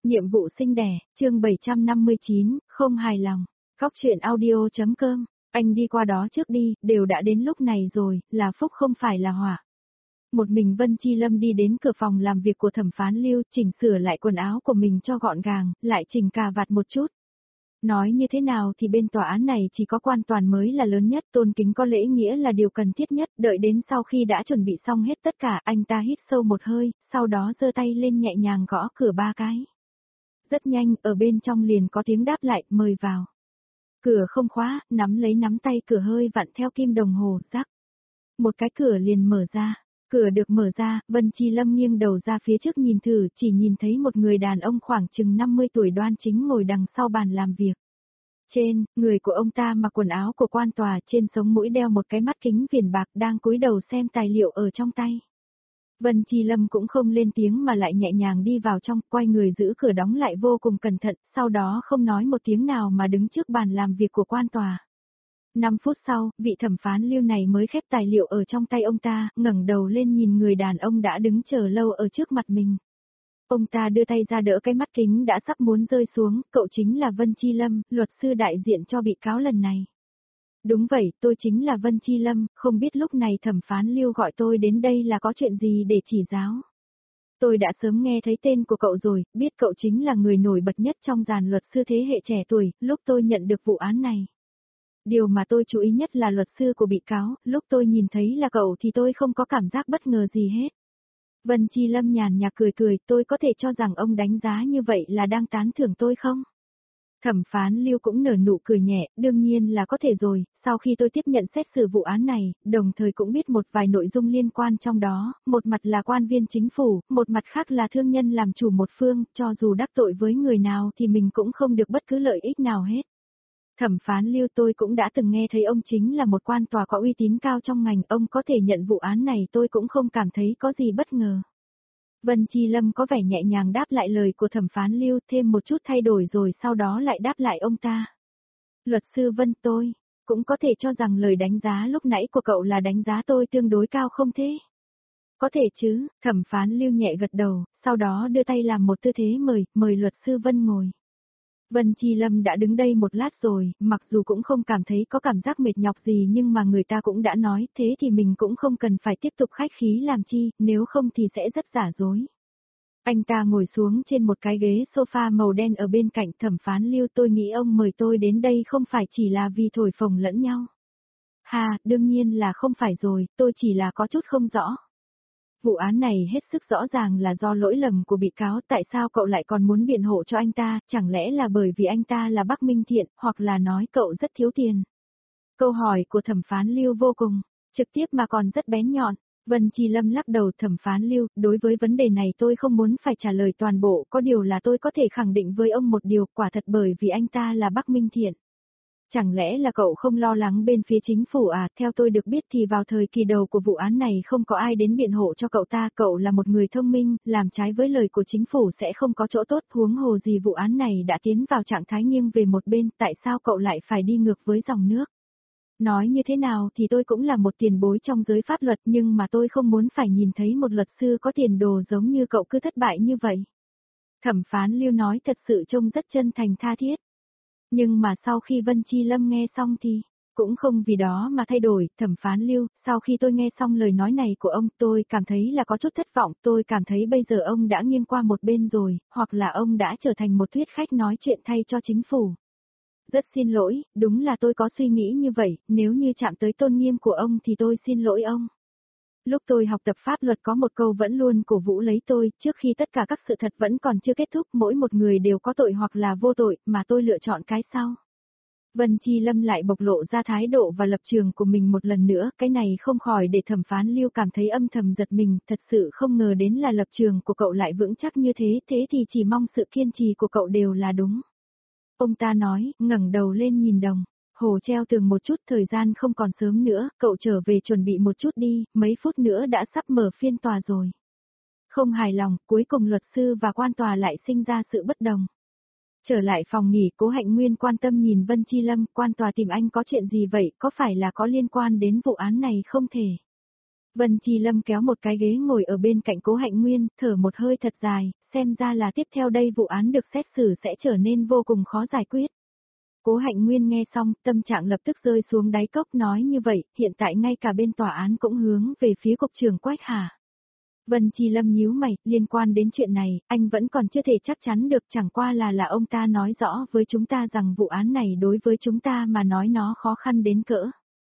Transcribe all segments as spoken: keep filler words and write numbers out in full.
Nhiệm vụ sinh đẻ, chương bảy trăm năm mươi chín, không hài lòng. Cóc truyện audio chấm com, anh đi qua đó trước đi, đều đã đến lúc này rồi, là phúc không phải là họa. Một mình Vân Chi Lâm đi đến cửa phòng làm việc của thẩm phán Lưu, chỉnh sửa lại quần áo của mình cho gọn gàng, lại chỉnh cà vạt một chút. Nói như thế nào thì bên tòa án này chỉ có quan toàn mới là lớn nhất, tôn kính có lễ nghĩa là điều cần thiết nhất, đợi đến sau khi đã chuẩn bị xong hết tất cả, anh ta hít sâu một hơi, sau đó giơ tay lên nhẹ nhàng gõ cửa ba cái. Rất nhanh, ở bên trong liền có tiếng đáp lại, mời vào. Cửa không khóa, nắm lấy nắm tay cửa hơi vặn theo kim đồng hồ, rắc. Một cái cửa liền mở ra. Cửa được mở ra, Vân Chi Lâm nghiêng đầu ra phía trước nhìn thử, chỉ nhìn thấy một người đàn ông khoảng chừng năm mươi tuổi đoan chính ngồi đằng sau bàn làm việc. Trên, người của ông ta mặc quần áo của quan tòa, trên sống mũi đeo một cái mắt kính viền bạc, đang cúi đầu xem tài liệu ở trong tay. Vân Chi Lâm cũng không lên tiếng mà lại nhẹ nhàng đi vào trong, quay người giữ cửa đóng lại vô cùng cẩn thận, sau đó không nói một tiếng nào mà đứng trước bàn làm việc của quan tòa. Năm phút sau, vị thẩm phán Lưu này mới khép tài liệu ở trong tay ông ta, ngẩng đầu lên nhìn người đàn ông đã đứng chờ lâu ở trước mặt mình. Ông ta đưa tay ra đỡ cái mắt kính đã sắp muốn rơi xuống, cậu chính là Vân Chi Lâm, luật sư đại diện cho bị cáo lần này. Đúng vậy, tôi chính là Vân Chi Lâm, không biết lúc này thẩm phán Lưu gọi tôi đến đây là có chuyện gì để chỉ giáo. Tôi đã sớm nghe thấy tên của cậu rồi, biết cậu chính là người nổi bật nhất trong dàn luật sư thế hệ trẻ tuổi, lúc tôi nhận được vụ án này. Điều mà tôi chú ý nhất là luật sư của bị cáo, lúc tôi nhìn thấy là cậu thì tôi không có cảm giác bất ngờ gì hết. Vân Chi Lâm nhàn nhạt cười cười, tôi có thể cho rằng ông đánh giá như vậy là đang tán thưởng tôi không? Thẩm phán Lưu cũng nở nụ cười nhẹ, đương nhiên là có thể rồi, sau khi tôi tiếp nhận xét xử vụ án này, đồng thời cũng biết một vài nội dung liên quan trong đó, một mặt là quan viên chính phủ, một mặt khác là thương nhân làm chủ một phương, cho dù đắc tội với người nào thì mình cũng không được bất cứ lợi ích nào hết. Thẩm phán Lưu, tôi cũng đã từng nghe thấy ông chính là một quan tòa có uy tín cao trong ngành, ông có thể nhận vụ án này tôi cũng không cảm thấy có gì bất ngờ. Vân Chi Lâm có vẻ nhẹ nhàng đáp lại lời của thẩm phán Lưu, thêm một chút thay đổi rồi sau đó lại đáp lại ông ta. Luật sư Vân, tôi cũng có thể cho rằng lời đánh giá lúc nãy của cậu là đánh giá tôi tương đối cao không thế? Có thể chứ, thẩm phán Lưu nhẹ gật đầu, sau đó đưa tay làm một tư thế mời, mời luật sư Vân ngồi. Vân Chi Lâm đã đứng đây một lát rồi, mặc dù cũng không cảm thấy có cảm giác mệt nhọc gì nhưng mà người ta cũng đã nói, thế thì mình cũng không cần phải tiếp tục khách khí làm chi, nếu không thì sẽ rất giả dối. Anh ta ngồi xuống trên một cái ghế sofa màu đen ở bên cạnh thẩm phán Lưu, tôi nghĩ ông mời tôi đến đây không phải chỉ là vì thổi phồng lẫn nhau. Hà, đương nhiên là không phải rồi, tôi chỉ là có chút không rõ. Vụ án này hết sức rõ ràng là do lỗi lầm của bị cáo, tại sao cậu lại còn muốn biện hộ cho anh ta, chẳng lẽ là bởi vì anh ta là Bắc Minh Thiện, hoặc là nói cậu rất thiếu tiền. Câu hỏi của thẩm phán Lưu vô cùng trực tiếp mà còn rất bén nhọn. Vân Chi Lâm lắc đầu, thẩm phán Lưu, đối với vấn đề này tôi không muốn phải trả lời toàn bộ, có điều là tôi có thể khẳng định với ông một điều, quả thật bởi vì anh ta là Bắc Minh Thiện. Chẳng lẽ là cậu không lo lắng bên phía chính phủ à, theo tôi được biết thì vào thời kỳ đầu của vụ án này không có ai đến biện hộ cho cậu ta, cậu là một người thông minh, làm trái với lời của chính phủ sẽ không có chỗ tốt, huống hồ gì vụ án này đã tiến vào trạng thái nghiêng về một bên, tại sao cậu lại phải đi ngược với dòng nước? Nói như thế nào thì tôi cũng là một tiền bối trong giới pháp luật nhưng mà tôi không muốn phải nhìn thấy một luật sư có tiền đồ giống như cậu cứ thất bại như vậy. Thẩm phán Lưu nói thật sự trông rất chân thành tha thiết. Nhưng mà sau khi Vân Chi Lâm nghe xong thì, cũng không vì đó mà thay đổi, thẩm phán Lưu, sau khi tôi nghe xong lời nói này của ông tôi cảm thấy là có chút thất vọng, tôi cảm thấy bây giờ ông đã nghiêng qua một bên rồi, hoặc là ông đã trở thành một thuyết khách nói chuyện thay cho chính phủ. Rất xin lỗi, đúng là tôi có suy nghĩ như vậy, nếu như chạm tới tôn nghiêm của ông thì tôi xin lỗi ông. Lúc tôi học tập pháp luật có một câu vẫn luôn cổ vũ lấy tôi, trước khi tất cả các sự thật vẫn còn chưa kết thúc, mỗi một người đều có tội hoặc là vô tội, mà tôi lựa chọn cái sau. Vân Chi Lâm lại bộc lộ ra thái độ và lập trường của mình một lần nữa, cái này không khỏi để thẩm phán Lưu cảm thấy âm thầm giật mình, thật sự không ngờ đến là lập trường của cậu lại vững chắc như thế, thế thì chỉ mong sự kiên trì của cậu đều là đúng. Ông ta nói, ngẩng đầu lên nhìn đồng hồ treo tường một chút, thời gian không còn sớm nữa, cậu trở về chuẩn bị một chút đi, mấy phút nữa đã sắp mở phiên tòa rồi. Không hài lòng, cuối cùng luật sư và quan tòa lại sinh ra sự bất đồng. Trở lại phòng nghỉ, Cố Hạnh Nguyên quan tâm nhìn Vân Chi Lâm, quan tòa tìm anh có chuyện gì vậy, có phải là có liên quan đến vụ án này không thể? Vân Chi Lâm kéo một cái ghế ngồi ở bên cạnh Cố Hạnh Nguyên, thở một hơi thật dài, xem ra là tiếp theo đây vụ án được xét xử sẽ trở nên vô cùng khó giải quyết. Cố Hạnh Nguyên nghe xong, tâm trạng lập tức rơi xuống đáy cốc, nói như vậy, hiện tại ngay cả bên tòa án cũng hướng về phía cục trưởng Quách hả? Vân Chi Lâm nhíu mày, liên quan đến chuyện này, anh vẫn còn chưa thể chắc chắn được, chẳng qua là là ông ta nói rõ với chúng ta rằng vụ án này đối với chúng ta mà nói nó khó khăn đến cỡ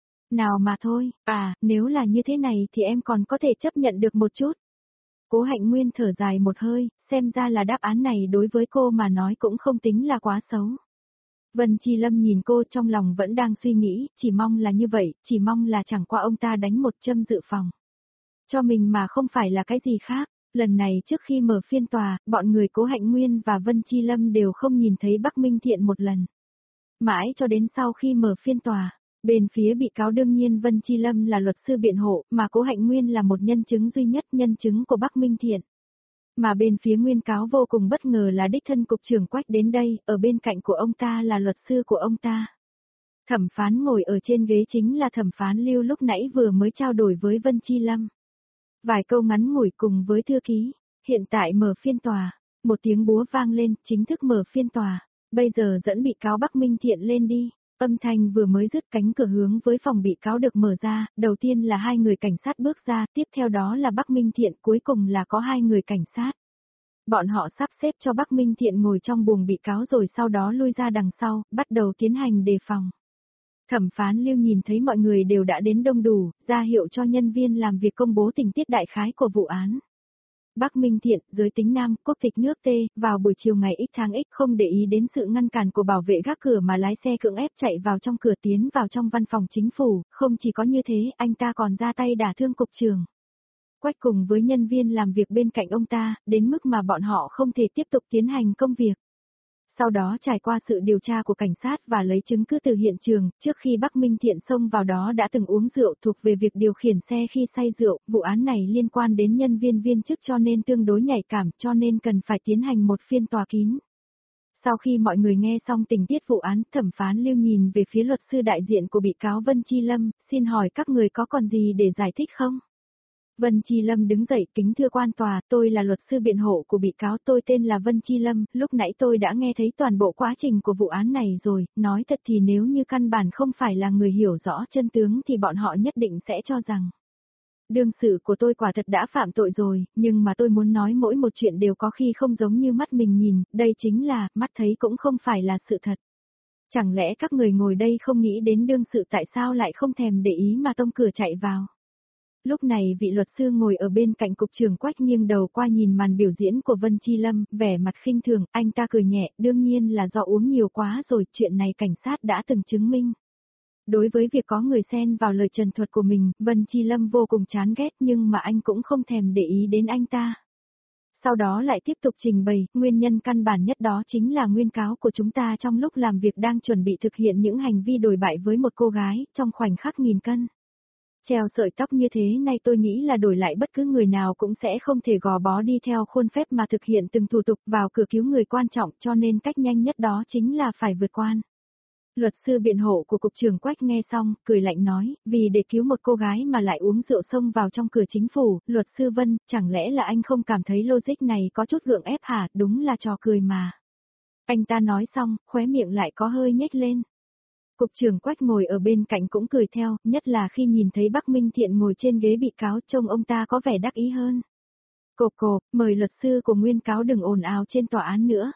nào mà thôi, à, nếu là như thế này thì em còn có thể chấp nhận được một chút. Cố Hạnh Nguyên thở dài một hơi, xem ra là đáp án này đối với cô mà nói cũng không tính là quá xấu. Vân Chi Lâm nhìn cô trong lòng vẫn đang suy nghĩ, chỉ mong là như vậy, chỉ mong là chẳng qua ông ta đánh một châm dự phòng cho mình mà không phải là cái gì khác. Lần này trước khi mở phiên tòa, bọn người Cố Hạnh Nguyên và Vân Chi Lâm đều không nhìn thấy Bắc Minh Thiện một lần. Mãi cho đến sau khi mở phiên tòa, bên phía bị cáo đương nhiên Vân Chi Lâm là luật sư biện hộ, mà Cố Hạnh Nguyên là một nhân chứng duy nhất, nhân chứng của Bắc Minh Thiện. Mà bên phía nguyên cáo vô cùng bất ngờ là đích thân cục trưởng Quách đến đây, ở bên cạnh của ông ta là luật sư của ông ta. Thẩm phán ngồi ở trên ghế chính là thẩm phán Lưu lúc nãy vừa mới trao đổi với Vân Chi Lâm. Vài câu ngắn ngủi cùng với thư ký, hiện tại mở phiên tòa, một tiếng búa vang lên, chính thức mở phiên tòa, bây giờ dẫn bị cáo Bắc Minh Thiện lên đi. Âm thanh vừa mới dứt, cánh cửa hướng với phòng bị cáo được mở ra, đầu tiên là hai người cảnh sát bước ra, tiếp theo đó là Bắc Minh Thiện, cuối cùng là có hai người cảnh sát. Bọn họ sắp xếp cho Bắc Minh Thiện ngồi trong buồng bị cáo rồi sau đó lui ra đằng sau, bắt đầu tiến hành đề phòng. Thẩm phán Lưu nhìn thấy mọi người đều đã đến đông đủ, ra hiệu cho nhân viên làm việc công bố tình tiết đại khái của vụ án. Bắc Minh Thiện, giới tính nam, quốc tịch nước T, vào buổi chiều ngày X tháng X không để ý đến sự ngăn cản của bảo vệ gác cửa mà lái xe cưỡng ép chạy vào trong cửa tiến vào trong văn phòng chính phủ, không chỉ có như thế, anh ta còn ra tay đả thương cục trưởng Quách cùng với nhân viên làm việc bên cạnh ông ta, đến mức mà bọn họ không thể tiếp tục tiến hành công việc. Sau đó trải qua sự điều tra của cảnh sát và lấy chứng cứ từ hiện trường, trước khi Bắc Minh Thiện xông vào đó đã từng uống rượu, thuộc về việc điều khiển xe khi say rượu, vụ án này liên quan đến nhân viên viên chức cho nên tương đối nhạy cảm, cho nên cần phải tiến hành một phiên tòa kín. Sau khi mọi người nghe xong tình tiết vụ án, thẩm phán Lưu nhìn về phía luật sư đại diện của bị cáo Vân Chi Lâm, xin hỏi các người có còn gì để giải thích không? Vân Chi Lâm đứng dậy, kính thưa quan tòa, tôi là luật sư biện hộ của bị cáo, tôi tên là Vân Chi Lâm, lúc nãy tôi đã nghe thấy toàn bộ quá trình của vụ án này rồi, nói thật thì nếu như căn bản không phải là người hiểu rõ chân tướng thì bọn họ nhất định sẽ cho rằng đương sự của tôi quả thật đã phạm tội rồi, nhưng mà tôi muốn nói mỗi một chuyện đều có khi không giống như mắt mình nhìn, đây chính là, mắt thấy cũng không phải là sự thật. Chẳng lẽ các người ngồi đây không nghĩ đến đương sự tại sao lại không thèm để ý mà tông cửa chạy vào? Lúc này vị luật sư ngồi ở bên cạnh cục trưởng Quách nghiêng đầu qua nhìn màn biểu diễn của Vân Chi Lâm, vẻ mặt khinh thường, anh ta cười nhẹ, đương nhiên là do uống nhiều quá rồi, chuyện này cảnh sát đã từng chứng minh. Đối với việc có người xen vào lời trần thuật của mình, Vân Chi Lâm vô cùng chán ghét nhưng mà anh cũng không thèm để ý đến anh ta. Sau đó lại tiếp tục trình bày, nguyên nhân căn bản nhất đó chính là nguyên cáo của chúng ta trong lúc làm việc đang chuẩn bị thực hiện những hành vi đồi bại với một cô gái, trong khoảnh khắc nghìn cân treo sợi tóc như thế này tôi nghĩ là đổi lại bất cứ người nào cũng sẽ không thể gò bó đi theo khuôn phép mà thực hiện từng thủ tục vào cửa cứu người quan trọng cho nên cách nhanh nhất đó chính là phải vượt quan. Luật sư biện hộ của cục trưởng Quách nghe xong, cười lạnh nói, vì để cứu một cô gái mà lại uống rượu xông vào trong cửa chính phủ, luật sư Vân, chẳng lẽ là anh không cảm thấy logic này có chút gượng ép hả, đúng là trò cười mà. Anh ta nói xong, khóe miệng lại có hơi nhếch lên. Cục trưởng Quách ngồi ở bên cạnh cũng cười theo, nhất là khi nhìn thấy Bắc Minh Thiện ngồi trên ghế bị cáo trông ông ta có vẻ đắc ý hơn. Cộp cộp, mời luật sư của nguyên cáo đừng ồn ào trên tòa án nữa.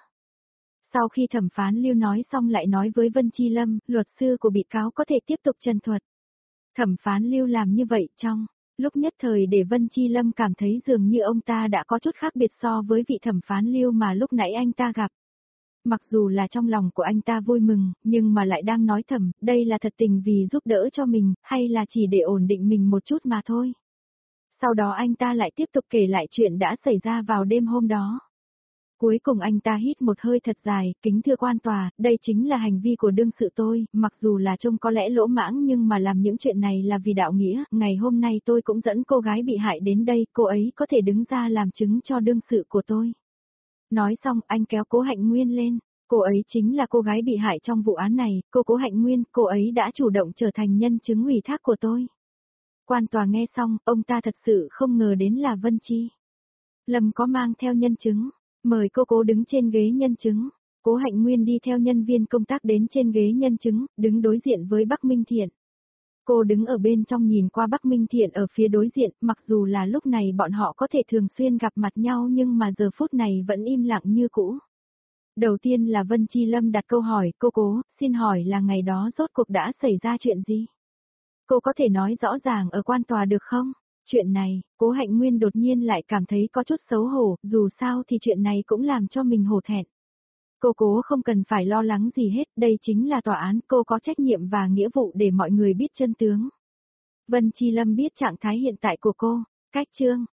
Sau khi thẩm phán Lưu nói xong lại nói với Vân Chi Lâm, luật sư của bị cáo có thể tiếp tục trần thuật. Thẩm phán Lưu làm như vậy trong lúc nhất thời để Vân Chi Lâm cảm thấy dường như ông ta đã có chút khác biệt so với vị thẩm phán Lưu mà lúc nãy anh ta gặp. Mặc dù là trong lòng của anh ta vui mừng, nhưng mà lại đang nói thầm, đây là thật tình vì giúp đỡ cho mình, hay là chỉ để ổn định mình một chút mà thôi. Sau đó anh ta lại tiếp tục kể lại chuyện đã xảy ra vào đêm hôm đó. Cuối cùng anh ta hít một hơi thật dài, kính thưa quan tòa, đây chính là hành vi của đương sự tôi, mặc dù là trông có lẽ lỗ mãng nhưng mà làm những chuyện này là vì đạo nghĩa, ngày hôm nay tôi cũng dẫn cô gái bị hại đến đây, cô ấy có thể đứng ra làm chứng cho đương sự của tôi. Nói xong anh kéo Cố Hạnh Nguyên lên, cô ấy chính là cô gái bị hại trong vụ án này, cô Cố Hạnh Nguyên, cô ấy đã chủ động trở thành nhân chứng ủy thác của tôi. Quan tòa nghe xong, ông ta thật sự không ngờ đến là Vân Chi Lâm có mang theo nhân chứng. Mời cô cố đứng trên ghế nhân chứng. Cố Hạnh Nguyên đi theo nhân viên công tác đến trên ghế nhân chứng, đứng đối diện với Bắc Minh Thiện. Cô đứng ở bên trong nhìn qua Bắc Minh Thiện ở phía đối diện, mặc dù là lúc này bọn họ có thể thường xuyên gặp mặt nhau nhưng mà giờ phút này vẫn im lặng như cũ. Đầu tiên là Vân Chi Lâm đặt câu hỏi, cô cố, xin hỏi là ngày đó rốt cuộc đã xảy ra chuyện gì? Cô có thể nói rõ ràng ở quan tòa được không? Chuyện này, Cố Hạnh Nguyên đột nhiên lại cảm thấy có chút xấu hổ, dù sao thì chuyện này cũng làm cho mình hổ thẹn. Cô cố không cần phải lo lắng gì hết, đây chính là tòa án, cô có trách nhiệm và nghĩa vụ để mọi người biết chân tướng. Vân Chi Lâm biết trạng thái hiện tại của cô, cách chương,